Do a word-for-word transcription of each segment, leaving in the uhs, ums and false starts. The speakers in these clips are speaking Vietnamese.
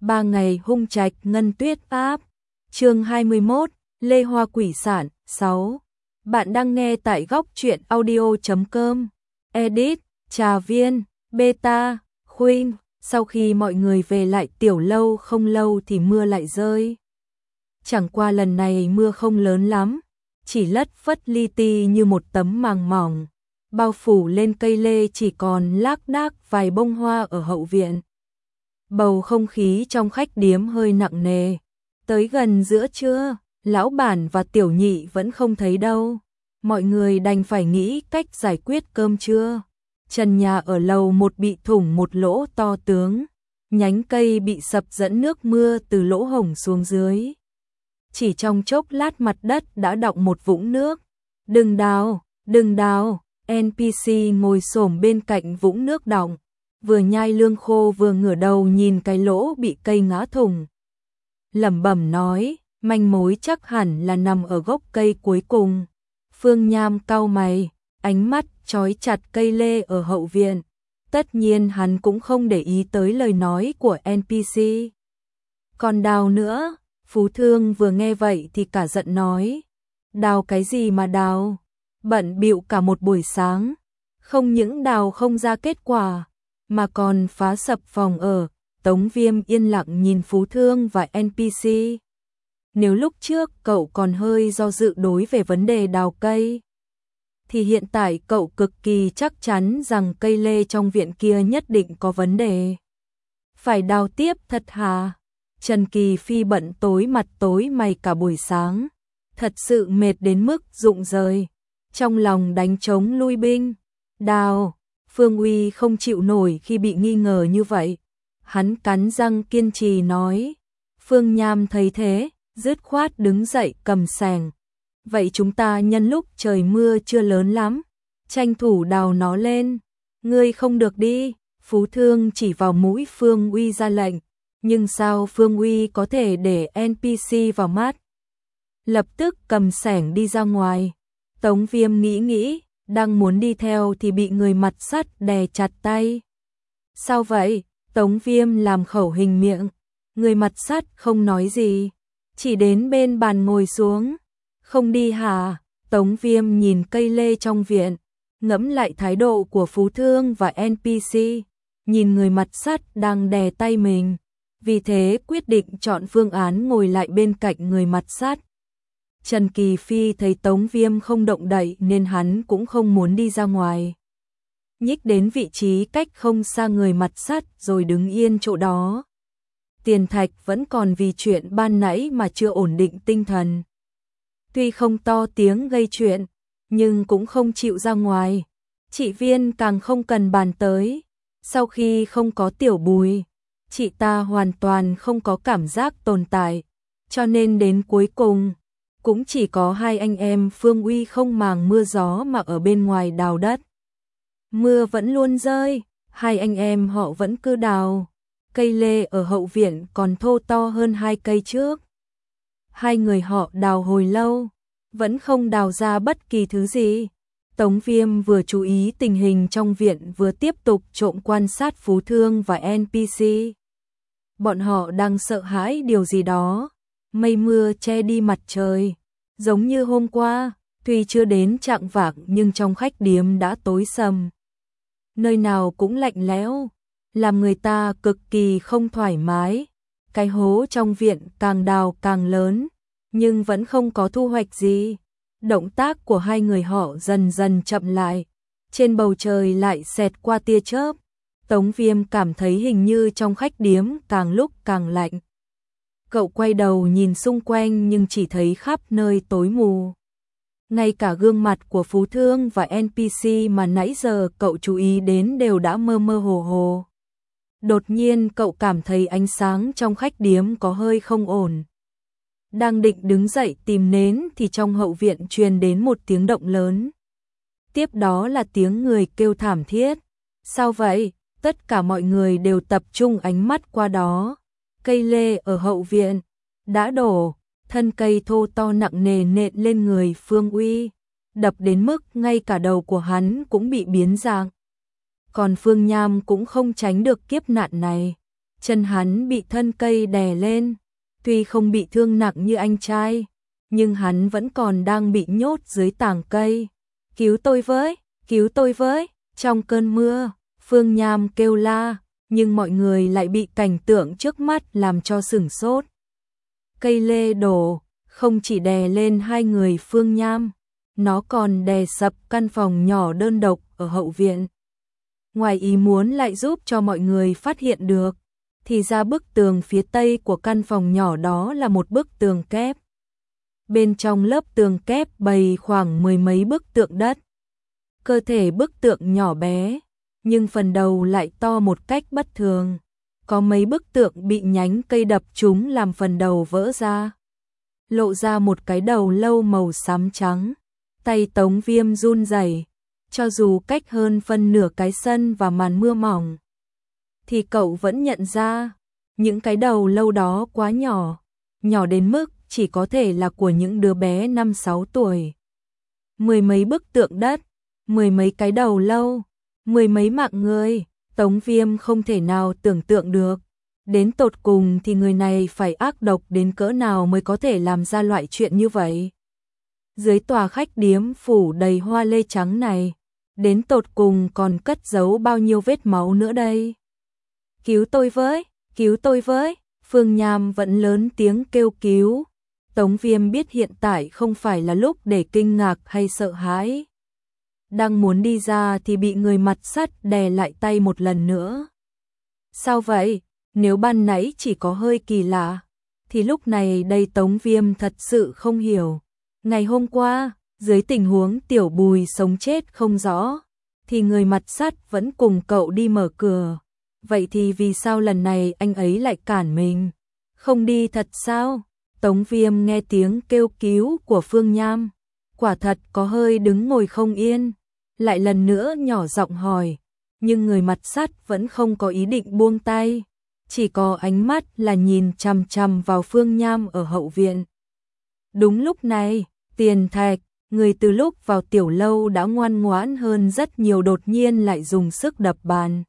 Ba ngày hung trạch ngân tuyết áp. Chương hai mươi mốt, Lê Hoa Quỷ Sản. sáu. Bạn đang nghe tại góc truyện audio chấm com. Edit, Trà Viên, Beta, Khuynh. Sau khi mọi người về lại tiểu lâu không lâu thì mưa lại rơi. Chẳng qua lần này mưa không lớn lắm, chỉ lất phất li ti như một tấm màng mỏng, bao phủ lên cây lê, chỉ còn lác đác vài bông hoa ở hậu viện. Bầu không khí trong khách điếm hơi nặng nề. Tới gần giữa trưa, lão bản và tiểu nhị vẫn không thấy đâu. Mọi người đành phải nghĩ cách giải quyết cơm trưa. Trần nhà ở lầu một bị thủng một lỗ to tướng, nhánh cây bị sập dẫn nước mưa từ lỗ hổng xuống dưới. Chỉ trong chốc lát mặt đất đã đọng một vũng nước. Đừng đào, đừng đào, en pê xê ngồi xổm bên cạnh vũng nước đọng, vừa nhai lương khô vừa ngửa đầu nhìn cái lỗ bị cây ngã thủng. Lẩm bẩm nói, manh mối chắc hẳn là nằm ở gốc cây cuối cùng. Phương Nham cau mày, ánh mắt trói chặt cây lê ở hậu viện. Tất nhiên hắn cũng không để ý tới lời nói của en pê xê. Còn đào nữa? Phú Thương vừa nghe vậy thì cả giận nói, đào cái gì mà đào? Bận bịu cả một buổi sáng, không những đào không ra kết quả, mà còn phá sập phòng ở. Tống Viêm yên lặng nhìn Phú Thương và en pê xê. Nếu lúc trước cậu còn hơi do dự đối về vấn đề đào cây, thì hiện tại cậu cực kỳ chắc chắn rằng cây lê trong viện kia nhất định có vấn đề. Phải đào tiếp thật hả? Trần Kỳ Phi bận tối mặt tối mày cả buổi sáng, thật sự mệt đến mức rụng rời, trong lòng đánh trống lui binh. Đào, Phương Uy không chịu nổi khi bị nghi ngờ như vậy. Hắn cắn răng kiên trì nói. Phương Nham thấy thế, dứt khoát đứng dậy cầm xẻng. Vậy chúng ta nhân lúc trời mưa chưa lớn lắm, tranh thủ đào nó lên. Ngươi không được đi, Phú Thương chỉ vào mũi Phương Uy ra lệnh. Nhưng sao Phương Uy có thể để en pê xê vào mắt? Lập tức cầm xẻng đi ra ngoài. Tống Viêm nghĩ nghĩ, đang muốn đi theo thì bị người mặt sắt đè chặt tay. Sao vậy? Tống Viêm làm khẩu hình miệng. Người mặt sắt không nói gì, chỉ đến bên bàn ngồi xuống. Không đi hả? Tống Viêm nhìn cây lê trong viện, ngẫm lại thái độ của Phú Thương và en pê xê, nhìn người mặt sắt đang đè tay mình. Vì thế quyết định chọn phương án ngồi lại bên cạnh người mặt sắt. Trần Kỳ Phi thấy Tống Viêm không động đậy nên hắn cũng không muốn đi ra ngoài. Nhích đến vị trí cách không xa người mặt sắt rồi đứng yên chỗ đó. Tiền Thạch vẫn còn vì chuyện ban nãy mà chưa ổn định tinh thần. Tuy không to tiếng gây chuyện, nhưng cũng không chịu ra ngoài. Chị Viên càng không cần bàn tới. Sau khi không có Tiểu Bùi, chị ta hoàn toàn không có cảm giác tồn tại, cho nên đến cuối cùng cũng chỉ có hai anh em Phương Uy không màng mưa gió mà ở bên ngoài đào đất. Mưa vẫn luôn rơi, hai anh em họ vẫn cứ đào. Cây lê ở hậu viện còn thô to hơn hai cây trước. Hai người họ đào hồi lâu, vẫn không đào ra bất kỳ thứ gì. Tống Viêm vừa chú ý tình hình trong viện vừa tiếp tục trộm quan sát Phú Thương và en pê xê. Bọn họ đang sợ hãi điều gì đó. Mây mưa che đi mặt trời, giống như hôm qua, tuy chưa đến chạng vạng nhưng trong khách điếm đã tối sầm. Nơi nào cũng lạnh lẽo, làm người ta cực kỳ không thoải mái. Cái hố trong viện càng đào càng lớn, nhưng vẫn không có thu hoạch gì. Động tác của hai người họ dần dần chậm lại, trên bầu trời lại xẹt qua tia chớp. Tống Viêm cảm thấy hình như trong khách điếm càng lúc càng lạnh. Cậu quay đầu nhìn xung quanh nhưng chỉ thấy khắp nơi tối mù. Ngay cả gương mặt của Phú Thương và en pê xê mà nãy giờ cậu chú ý đến đều đã mơ mơ hồ hồ. Đột nhiên cậu cảm thấy ánh sáng trong khách điếm có hơi không ổn. Đang định đứng dậy tìm nến thì trong hậu viện truyền đến một tiếng động lớn. Tiếp đó là tiếng người kêu thảm thiết. Sao vậy? Tất cả mọi người đều tập trung ánh mắt qua đó. Cây lê ở hậu viện đã đổ, thân cây thô to nặng nề nện lên người Phương Uy, đập đến mức ngay cả đầu của hắn cũng bị biến dạng. Còn Phương Nham cũng không tránh được kiếp nạn này. chân hắn bị thân cây đè lên, tuy không bị thương nặng như anh trai, nhưng hắn vẫn còn đang bị nhốt dưới tàng cây. Cứu tôi với, cứu tôi với, trong cơn mưa, Phương Nham kêu la, nhưng mọi người lại bị cảnh tượng trước mắt làm cho sửng sốt. Cây lê đổ, không chỉ đè lên hai người Phương Nham, nó còn đè sập căn phòng nhỏ đơn độc ở hậu viện. Ngoài ý muốn lại giúp cho mọi người phát hiện được, thì ra bức tường phía tây của căn phòng nhỏ đó là một bức tường kép. Bên trong lớp tường kép bày khoảng mười mấy bức tượng đất. Cơ thể bức tượng nhỏ bé, nhưng phần đầu lại to một cách bất thường. Có mấy bức tượng bị nhánh cây đập trúng làm phần đầu vỡ ra. Lộ ra một cái đầu lâu màu xám trắng. Tay Tống Viêm run rẩy, cho dù cách hơn phân nửa cái sân và màn mưa mỏng, thì cậu vẫn nhận ra, những cái đầu lâu đó quá nhỏ, nhỏ đến mức chỉ có thể là của những đứa bé năm sáu tuổi. Mười mấy bức tượng đất, mười mấy cái đầu lâu, mười mấy mạng người, Tống Viêm không thể nào tưởng tượng được. Đến tột cùng thì người này phải ác độc đến cỡ nào mới có thể làm ra loại chuyện như vậy. Dưới tòa khách điếm phủ đầy hoa lê trắng này, đến tột cùng còn cất giấu bao nhiêu vết máu nữa đây? Cứu tôi với, cứu tôi với, Phương Nham vẫn lớn tiếng kêu cứu. Tống Viêm biết hiện tại không phải là lúc để kinh ngạc hay sợ hãi. Đang muốn đi ra thì bị người mặt sắt đè lại tay một lần nữa. Sao vậy? Nếu ban nãy chỉ có hơi kỳ lạ, thì lúc này đây Tống Viêm thật sự không hiểu. Ngày hôm qua, dưới tình huống Tiểu Bùi sống chết không rõ, thì người mặt sắt vẫn cùng cậu đi mở cửa. Vậy thì vì sao lần này anh ấy lại cản mình? Không đi thật sao? Tống Viêm nghe tiếng kêu cứu của Phương Nham, quả thật có hơi đứng ngồi không yên, lại lần nữa nhỏ giọng hỏi, nhưng người mặt sắt vẫn không có ý định buông tay, chỉ có ánh mắt là nhìn chằm chằm vào Phương Nham ở hậu viện. Đúng lúc này, Tiền Thạch, người từ lúc vào tiểu lâu đã ngoan ngoãn hơn rất nhiều, đột nhiên lại dùng sức đập bàn,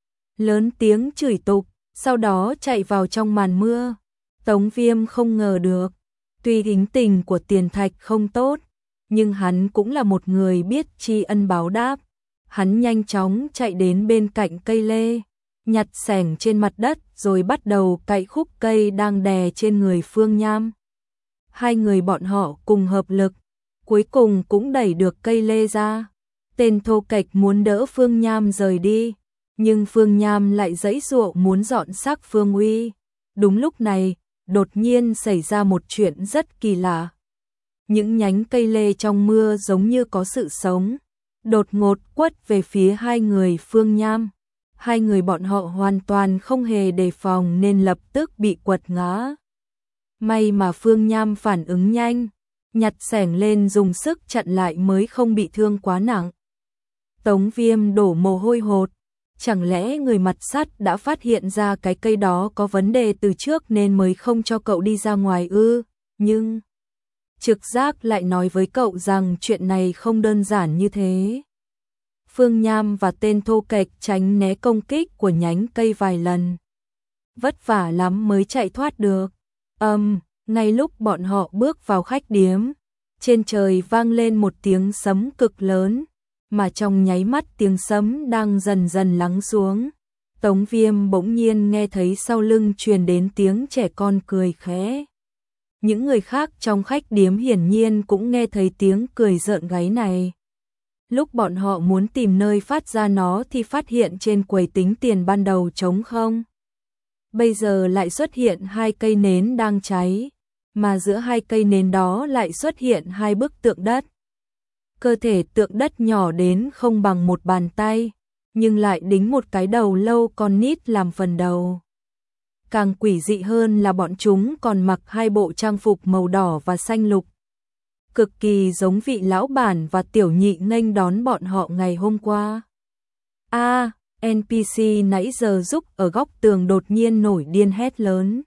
lớn tiếng chửi tục, sau đó chạy vào trong màn mưa. Tống Viêm không ngờ được, tuy tính tình của Tiền Thạch không tốt, nhưng hắn cũng là một người biết tri ân báo đáp. Hắn nhanh chóng chạy đến bên cạnh cây lê, nhặt xẻng trên mặt đất rồi bắt đầu cạy khúc cây đang đè trên người Phương Nham. Hai người bọn họ cùng hợp lực, cuối cùng cũng đẩy được cây lê ra. Tên thô kệch muốn đỡ Phương Nham rời đi, nhưng Phương Nham lại giãy giụa muốn dọn xác Phương Uy. Đúng lúc này, đột nhiên xảy ra một chuyện rất kỳ lạ. Những nhánh cây lê trong mưa giống như có sự sống, đột ngột quất về phía hai người Phương Nham. Hai người bọn họ hoàn toàn không hề đề phòng nên lập tức bị quật ngã. May mà Phương Nham phản ứng nhanh, nhặt xẻng lên dùng sức chặn lại mới không bị thương quá nặng. Tống Viêm đổ mồ hôi hột, chẳng lẽ người mặt sắt đã phát hiện ra cái cây đó có vấn đề từ trước nên mới không cho cậu đi ra ngoài ư? Nhưng trực giác lại nói với cậu rằng chuyện này không đơn giản như thế. Phương Nham và tên thô kệch tránh né công kích của nhánh cây vài lần, vất vả lắm mới chạy thoát được. Âm, um, ngay lúc bọn họ bước vào khách điếm, trên trời vang lên một tiếng sấm cực lớn, mà trong nháy mắt tiếng sấm đang dần dần lắng xuống. Tống Viêm bỗng nhiên nghe thấy sau lưng truyền đến tiếng trẻ con cười khẽ. Những người khác trong khách điếm hiển nhiên cũng nghe thấy tiếng cười rợn gáy này. Lúc bọn họ muốn tìm nơi phát ra nó thì phát hiện trên quầy tính tiền ban đầu trống không. Bây giờ lại xuất hiện hai cây nến đang cháy, mà giữa hai cây nến đó lại xuất hiện hai bức tượng đất. Cơ thể tượng đất nhỏ đến không bằng một bàn tay, nhưng lại đính một cái đầu lâu con nít làm phần đầu. Càng quỷ dị hơn là bọn chúng còn mặc hai bộ trang phục màu đỏ và xanh lục, cực kỳ giống vị lão bản và tiểu nhị nghênh đón bọn họ ngày hôm qua. A, à, en pê xê nãy giờ giúp ở góc tường đột nhiên nổi điên hét lớn.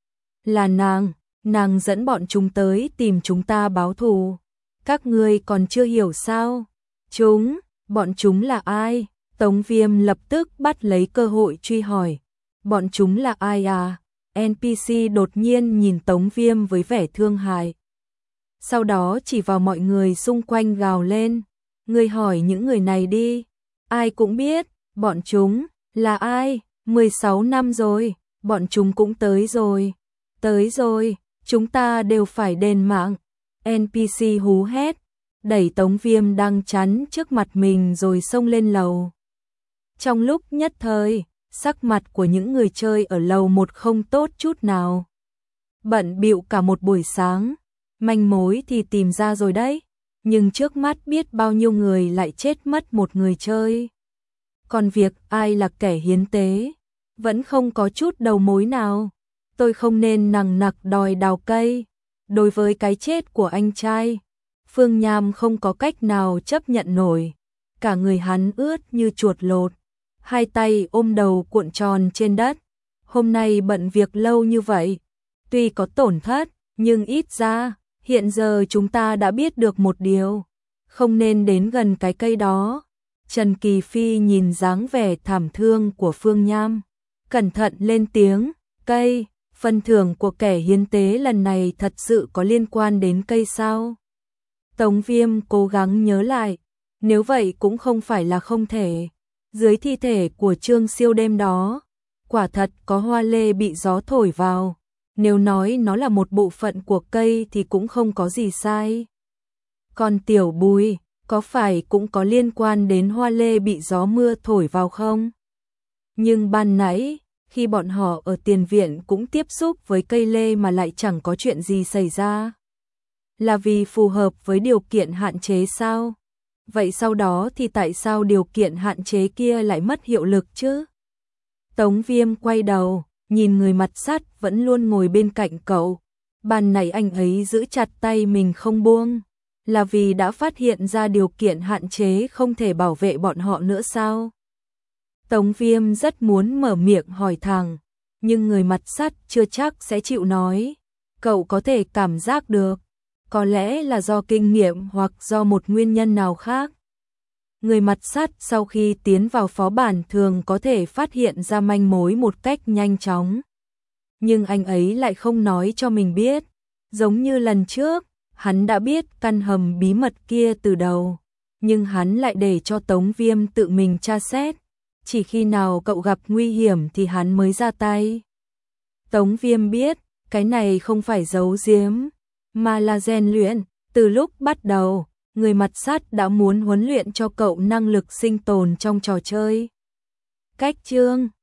Là nàng, nàng dẫn bọn chúng tới tìm chúng ta báo thù. Các ngươi còn chưa hiểu sao? Chúng, bọn chúng là ai? Tống Viêm lập tức bắt lấy cơ hội truy hỏi. bọn chúng là ai à? en pê xê đột nhiên nhìn Tống Viêm với vẻ thương hại. Sau đó chỉ vào mọi người xung quanh gào lên. Ngươi hỏi những người này đi. Ai cũng biết, bọn chúng là ai? mười sáu năm rồi, bọn chúng cũng tới rồi. Tới rồi, chúng ta đều phải đền mạng. en pê xê hú hét, đẩy Tống Viêm đang chắn trước mặt mình rồi xông lên lầu. Trong lúc nhất thời, sắc mặt của những người chơi ở lầu một không tốt chút nào. Bận bịu cả một buổi sáng, manh mối thì tìm ra rồi đấy, nhưng trước mắt biết bao nhiêu người lại chết mất một người chơi. Còn việc ai là kẻ hiến tế, vẫn không có chút đầu mối nào. Tôi không nên nằng nặc đòi đào cây. Đối với cái chết của anh trai, Phương Nham không có cách nào chấp nhận nổi. Cả người hắn ướt như chuột lột, hai tay ôm đầu cuộn tròn trên đất. Hôm nay bận việc lâu như vậy, tuy có tổn thất, nhưng ít ra, hiện giờ chúng ta đã biết được một điều. Không nên đến gần cái cây đó. Trần Kỳ Phi nhìn dáng vẻ thảm thương của Phương Nham, cẩn thận lên tiếng, cây, phần thưởng của kẻ hiến tế lần này thật sự có liên quan đến cây sao? Tống Viêm cố gắng nhớ lại, nếu vậy cũng không phải là không thể. Dưới thi thể của Trương Siêu đêm đó, quả thật có hoa lê bị gió thổi vào. Nếu nói nó là một bộ phận của cây thì cũng không có gì sai. Còn Tiểu Bùi, có phải cũng có liên quan đến hoa lê bị gió mưa thổi vào không? Nhưng ban nãy, khi bọn họ ở tiền viện cũng tiếp xúc với cây lê mà lại chẳng có chuyện gì xảy ra. Là vì phù hợp với điều kiện hạn chế sao? Vậy sau đó thì tại sao điều kiện hạn chế kia lại mất hiệu lực chứ? Tống Viêm quay đầu, nhìn người mặt sắt vẫn luôn ngồi bên cạnh cậu. Ban nãy anh ấy giữ chặt tay mình không buông, là vì đã phát hiện ra điều kiện hạn chế không thể bảo vệ bọn họ nữa sao? Tống Viêm rất muốn mở miệng hỏi thẳng, nhưng người mặt sắt chưa chắc sẽ chịu nói. Cậu có thể cảm giác được, có lẽ là do kinh nghiệm hoặc do một nguyên nhân nào khác. Người mặt sắt sau khi tiến vào phó bản thường có thể phát hiện ra manh mối một cách nhanh chóng. Nhưng anh ấy lại không nói cho mình biết, giống như lần trước, hắn đã biết căn hầm bí mật kia từ đầu, nhưng hắn lại để cho Tống Viêm tự mình tra xét. Chỉ khi nào cậu gặp nguy hiểm thì hắn mới ra tay. Tống Viêm biết, cái này không phải giấu giếm, mà là rèn luyện. Từ lúc bắt đầu, người mặt sắt đã muốn huấn luyện cho cậu năng lực sinh tồn trong trò chơi. Cách chương